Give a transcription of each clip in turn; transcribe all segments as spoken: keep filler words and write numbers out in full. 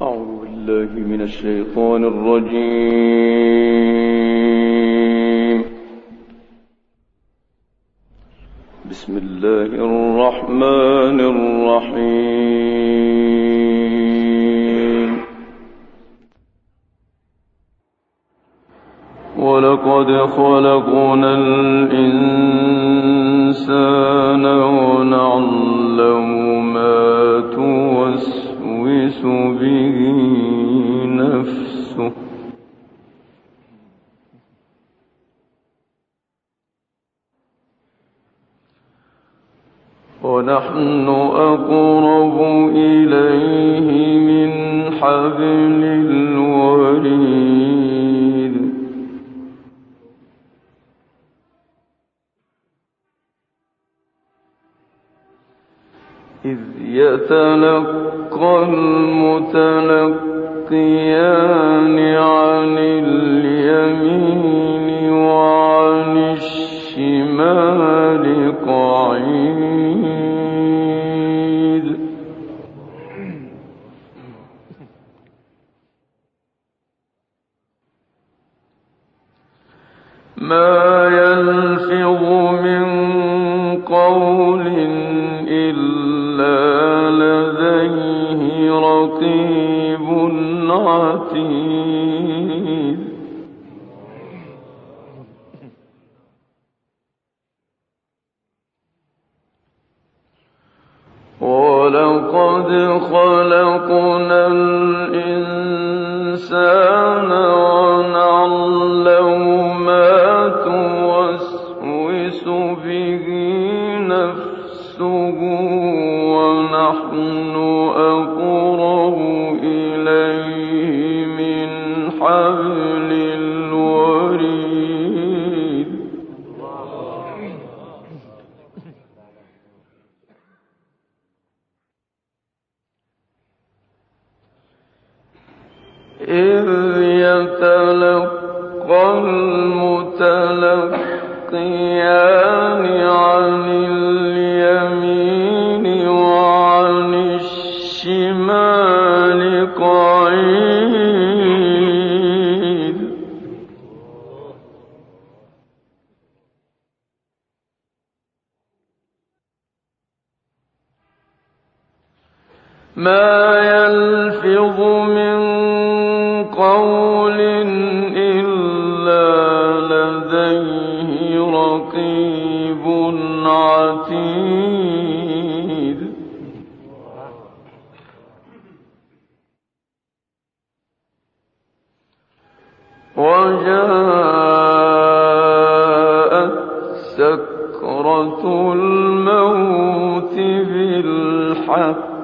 أعوذ بالله من الشيطان الرجيم. بسم الله الرحمن الرحيم. ولقد خلقنا الإنسان ونعلم ما توسوس به نفسه ونحن أقرب إليه من حبل الوريد. إذ يتلقى المتلقيان عن اليمين وعن الشمال قعيد. ما يلفظ من قول إلا لديه رقيب عتيد. ولقد خلقنا الإنسان ونعلم ما توسوس به نفسه ونحن أقرب إليه من حبل الوريد. إذ يتلقى المتلقيان عن اليمين وعن الشمال قعيد. ما يلفظ من قول إلا لديه رقيب عتيد. وجاءت سكرة الموت بالحق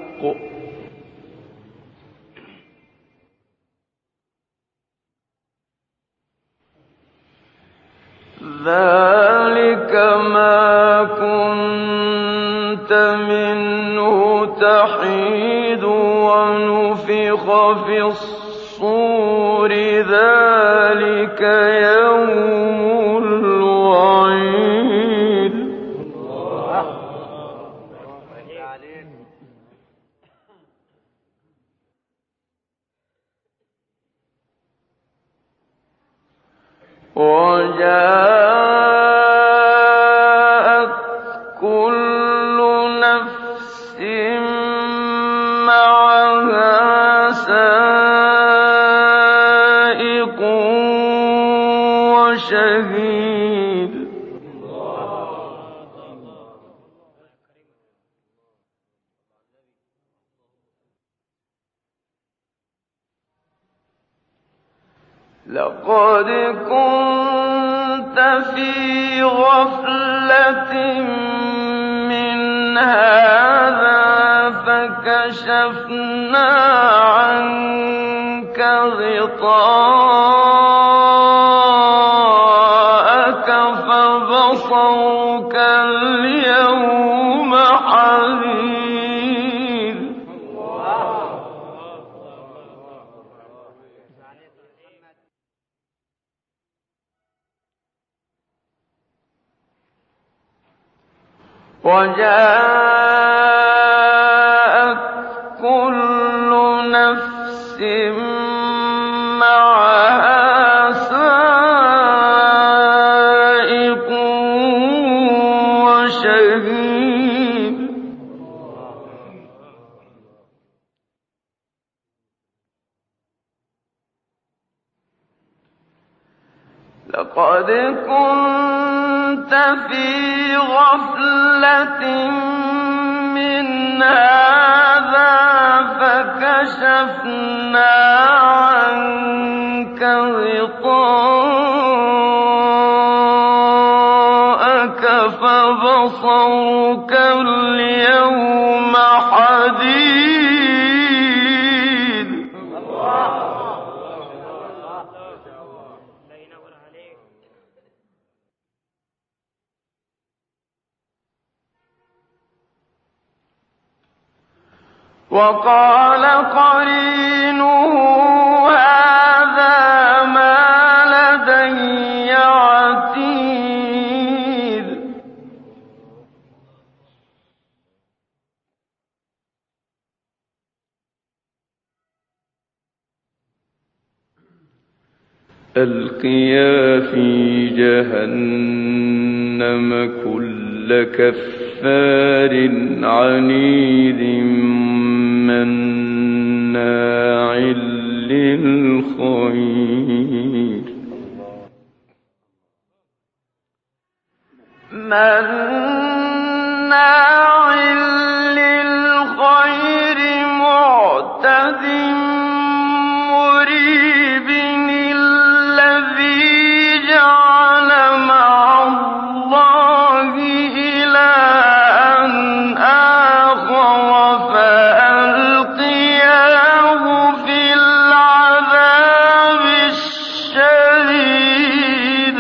ذلك ما كنت منه تحيد. ونفخ في الصور ذلك يوم الوعيد. وجاءت كل نفس معها سائق وشهيد. لقد كنت في غفلة من هذا فكشفنا عنك غطاءك فبصرك اليوم حديد. وجاءت كل نفس نَفْسٍ مَّعَهَا سَائِقٌ وَشَهِيدٌ لَقَدْ كُنتَ فِي غَفْلَةٍ مِّنْ هَٰذَا فَكَشَفْنَا عَنكَ غِطَاءَكَ فَبَصَرُكَ الْيَوْمَ حَدِيدٌ وَقَالَ قَرِينُهُ هَٰذَا مَا لَدَيَّ عَتِيدٌ أَلْقِيَا فِي جَهَنَّمَ كُلَّ كَفَّارٍ عَنِيدٍ مَّنَّاعٍ لِّلْخَيْرِ مَّنَّاعٍ لِّلْخَيْرِ مُعْتَدٍ مُّرِيبٍ الَّذِي جَعَلَ مَعَ اللَّهِ إِلَٰهًا آخَرَ فَأَلْقِيَاهُ فِي الْعَذَابِ الشَّدِيدِ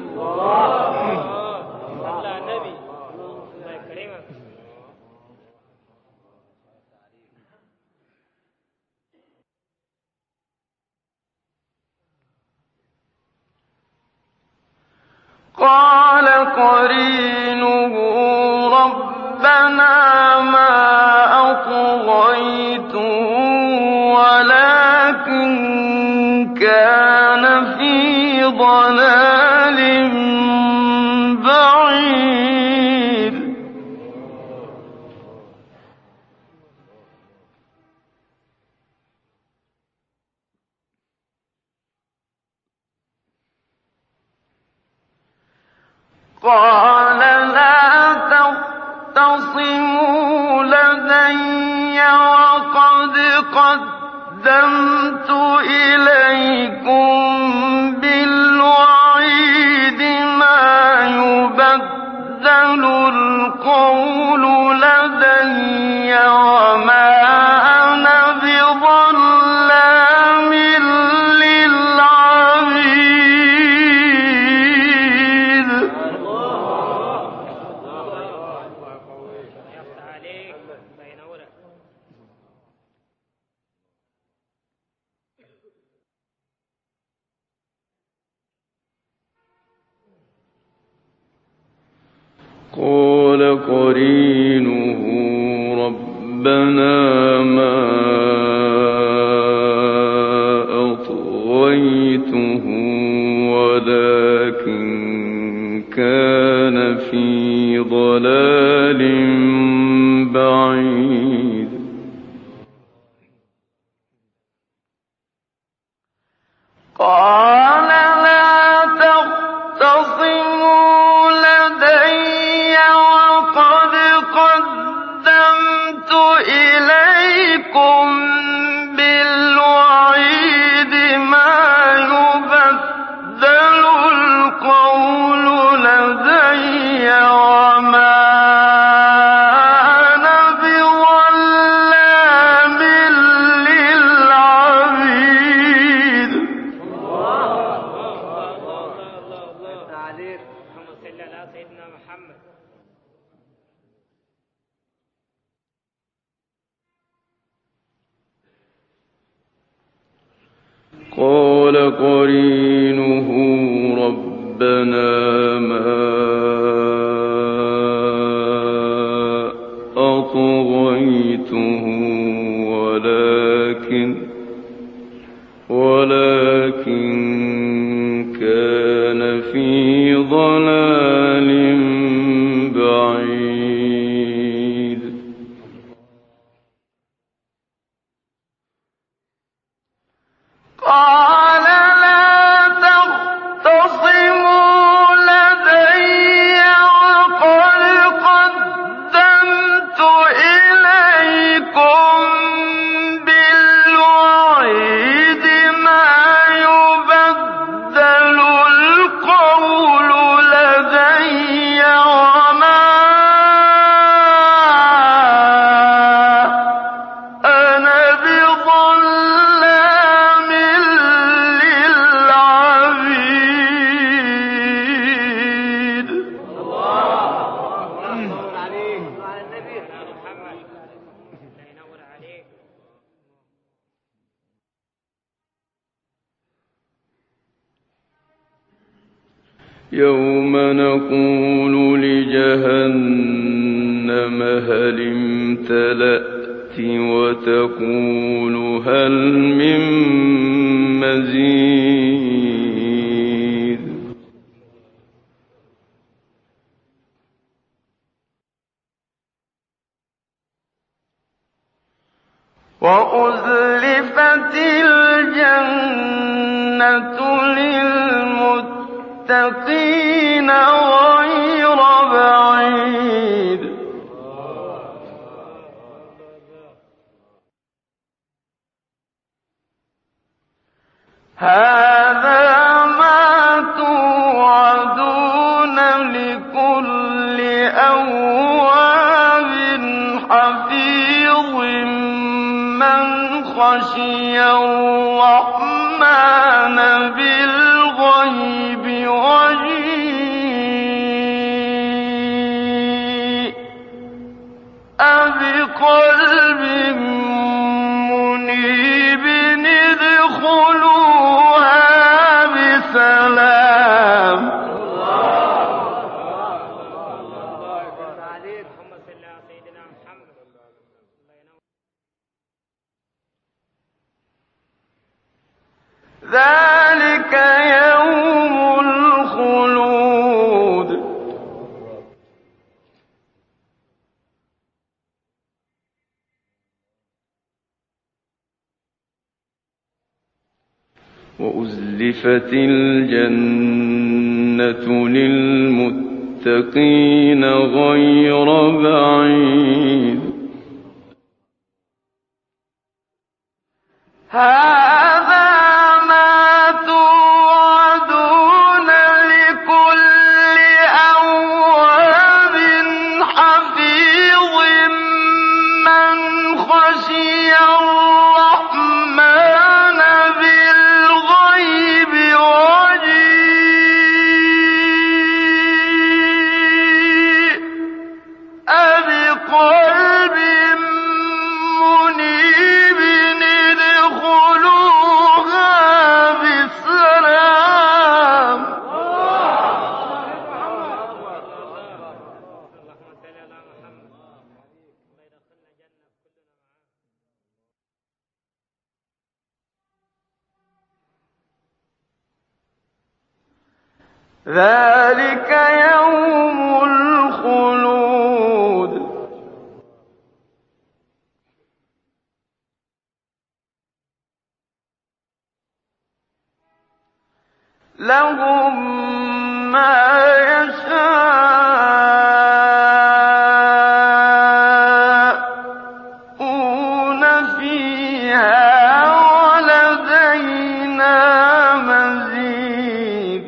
قَالَ قَرِينُهُ رَبَّنَا مَا أَطْغَيْتُهُ وَلَٰكِن كَانَ فِي ضَلَالٍ بَعِيدٍ قَالَ لَا تَخْتَصِمُوا لَدَيَّ وَقَدْ قَدَّمْتُ إِلَيْكُم بِالْوَعِيدِ مَا يُبَدَّلُ الْقَوْلُ لَدَيَّ وَمَا أَنَا بِظَلَّامٍ لِّلْعَبِيدِ قَالَ قَرِينُهُ رَبَّنَا مَا أَطْغَيْتُهُ وَلَٰكِن كَانَ فِي ضَلَالٍ بَعِيدٍ قَالَ لَا تَخْتَصِمُوا لَدَيَّ وَقَدْ قَدَّمْتُ إِلَيْكُم يوم نقول لجهنم هل امتلأت وتقول هل من مزيد وأزلفت الجنة للمتقين غير بعيد هذا ما توعدون لكل أواب حفيظ من خشي الرحمن بالغيب وجيء بقلب منيب ادخلوها بسلام ذلك يوم الخلود وأزلفت الجنة للمتقين غير بعيد هذا ما توعدون لكل أواب حفيظ من خشي الرحمن بالغيب وجيء بقلب منيب ادخلوها بسلام ذلك يوم الخلود لهم ما يشاءون فيها ولدينا مزيد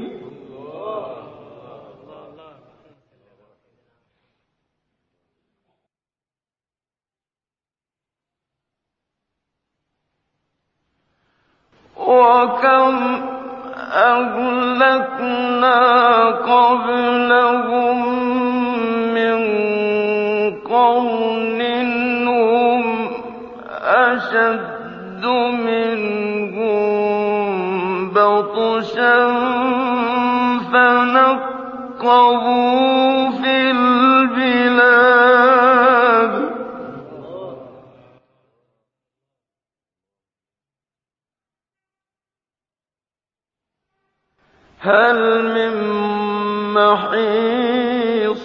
وكم أهلكنا قبلهم من قرن هم أشد منهم بطشا فنقبوا في البلاد هل من محيص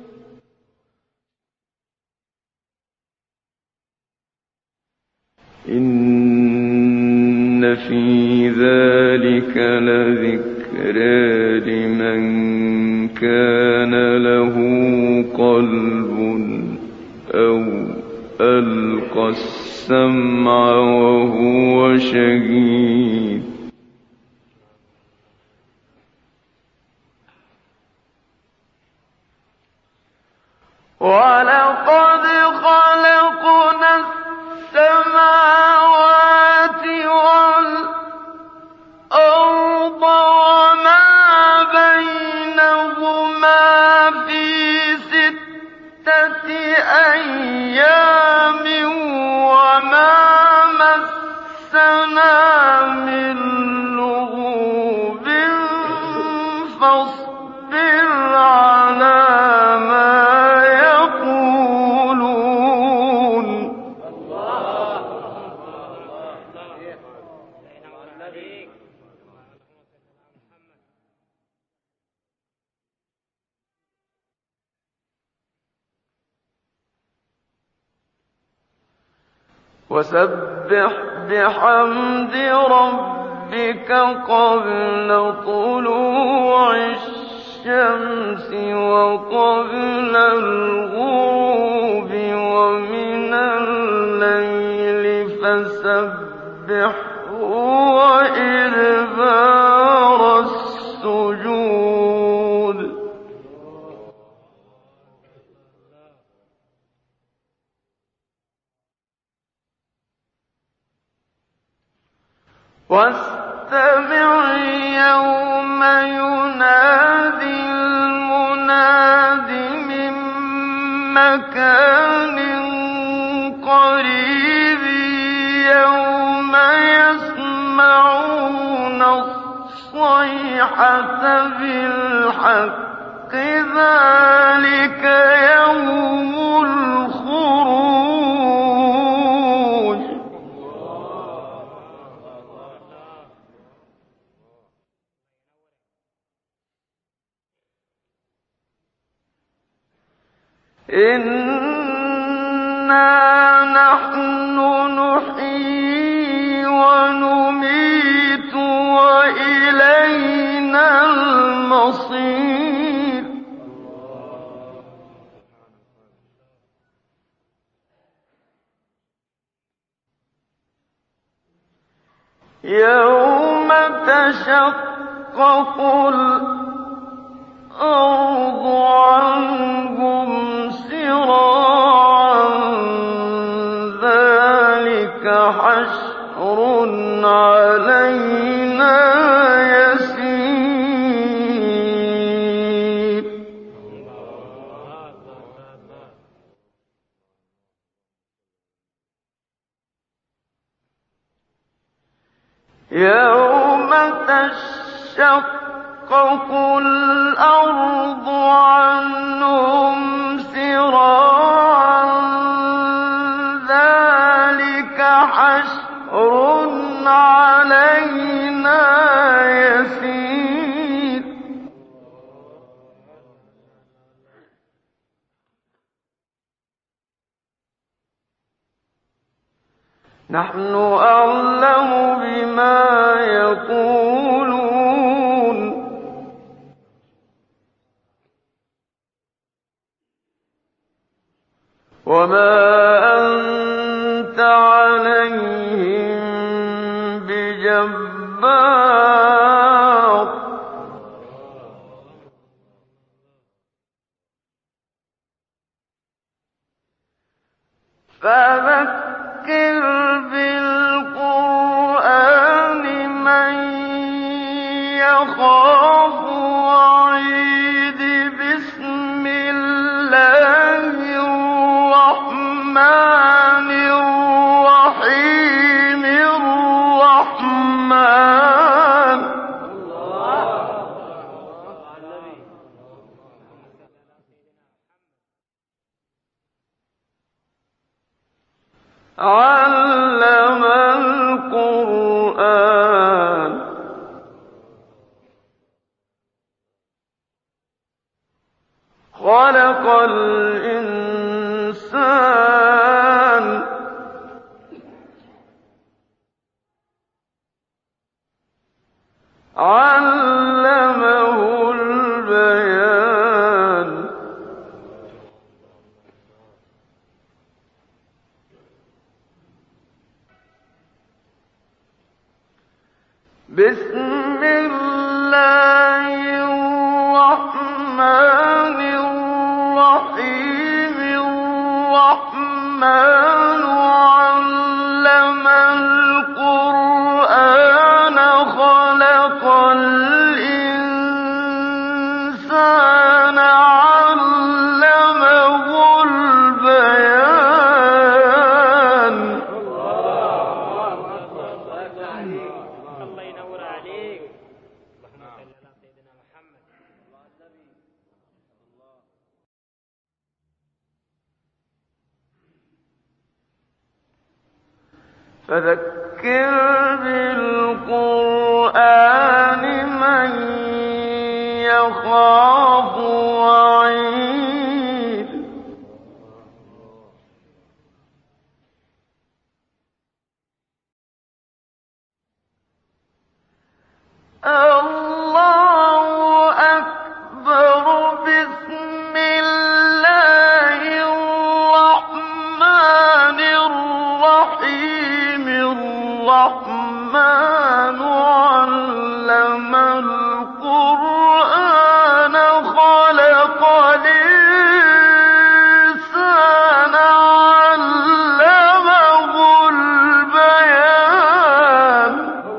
إن في ذلك لذكرى لمن كان له قلب أو ألقى السمع وهو شهيد ولقد خلقنا السماوات والأرض وما بينهما في ستة أيام وما مسنا من لغوب فاصبر وسبح بحمد ربك قبل طلوع الشمس وقبل الغروب ومن الليل فسبحه وإدبار السجود. واستمع يوم ينادي المناد من مكان قريب يوم يسمعون الصيحة بالحق ذلك يوم الخروج. إنا نحن نحيي ونميت وإلينا المصير. يوم تشقق الأرض عنهم سراعا ذلك حشر علينا يسير. يوم تشقق الأرض عنهم سراعا ذلك حشر علينا يسير. نحن أعلم بما يقولون وما أنت عليهم بجبار. فذكر بالقرآن من يخاف وعيد. بسم الله الرحمن الرحيم. الرحمن علم القرآن خلق الإنسان علمه البيان. بسم الله الرحمن الرحيم. الرحمن علم القرآن خلق الإنسان علمه البيان. الله ينور عليك. اللهم صل على سيدنا محمد. فذكر بالقرآن من يخاف وعيد. الرحيم الرحمن علم القرآن خلق الإنسان علمه البيان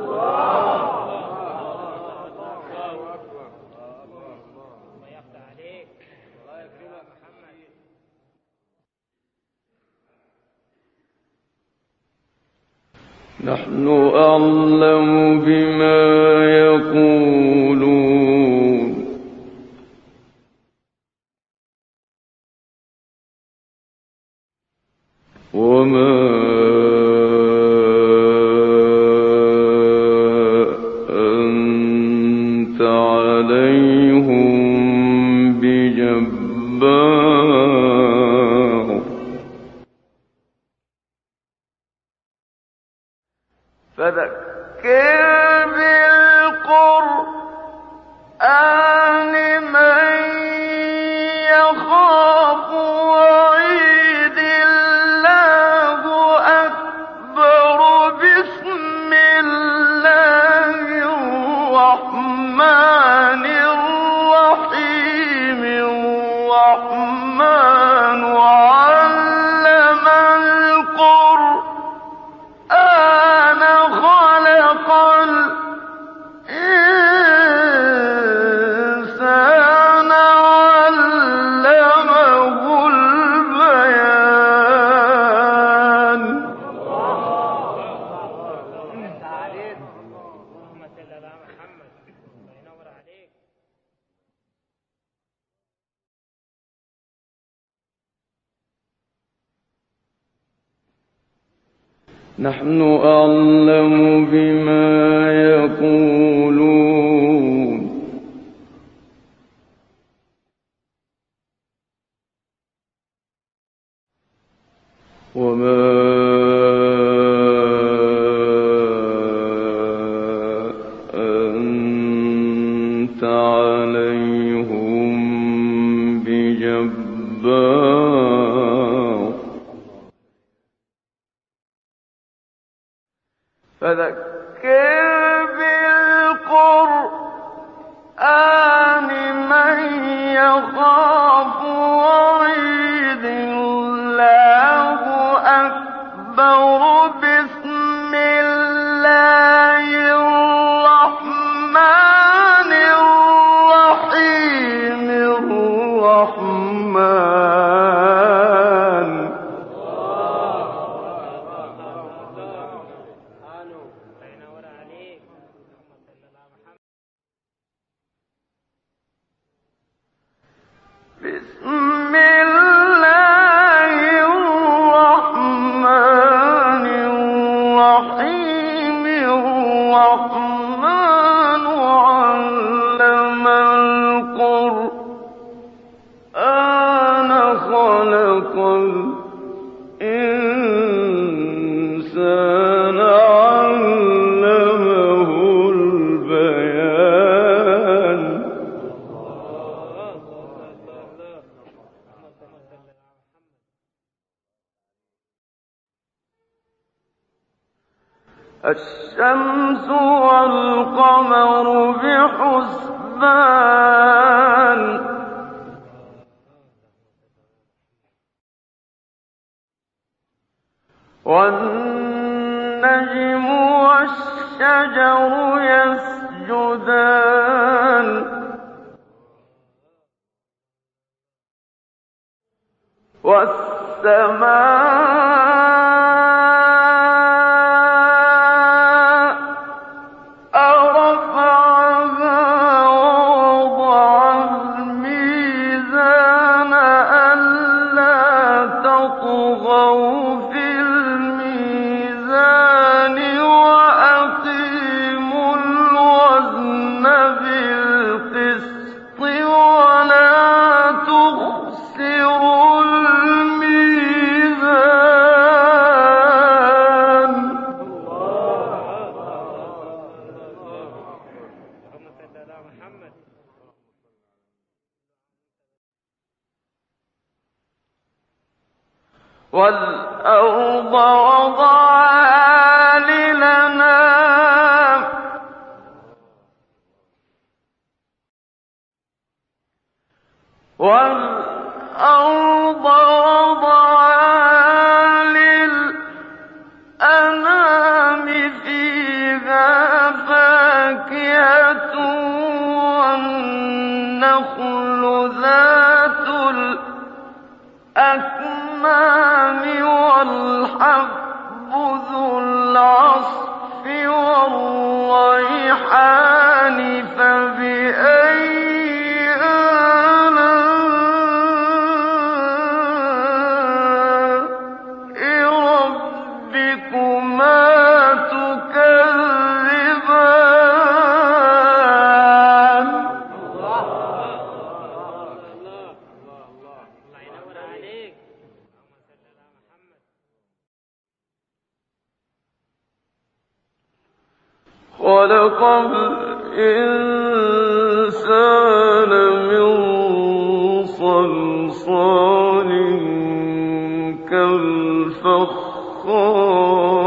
نحن أعلم بما يقولون وما أنت عليهم بجبار فذكر بالقرآن من يخاف وعيد الله أكبر بسم الله الرحمن الرحيم الرحمن علم القرآن خلق الإنسان علمه البيان اللهم صل على محمد. الله ينور عليك. نحن أعلم بما يقولون وما أنت عليهم بجبار فذكر بالقرآن من يخاف وعيد الله أكبر بسم الله الرحمن الرحيم الرحمن بسم الله الرحمن الرحيم الرحمن علم القرآن خلق الإنسان علمه البيان الشمس والقمر بحسبان والنجم والشجر يسجدان والسماء رفعها ووضع الميزان ألا تطغوا في الميزان وأقيموا الوزن بالقسط ولا تخسروا الميزان والأرض وضعها وضعها للأنام والأرض وضعها للأنام فيها فاكهة والنخل ذات الأكمام والحب ذو العصف والريحان فبأي خلق الإنسان من صلصال كالفخار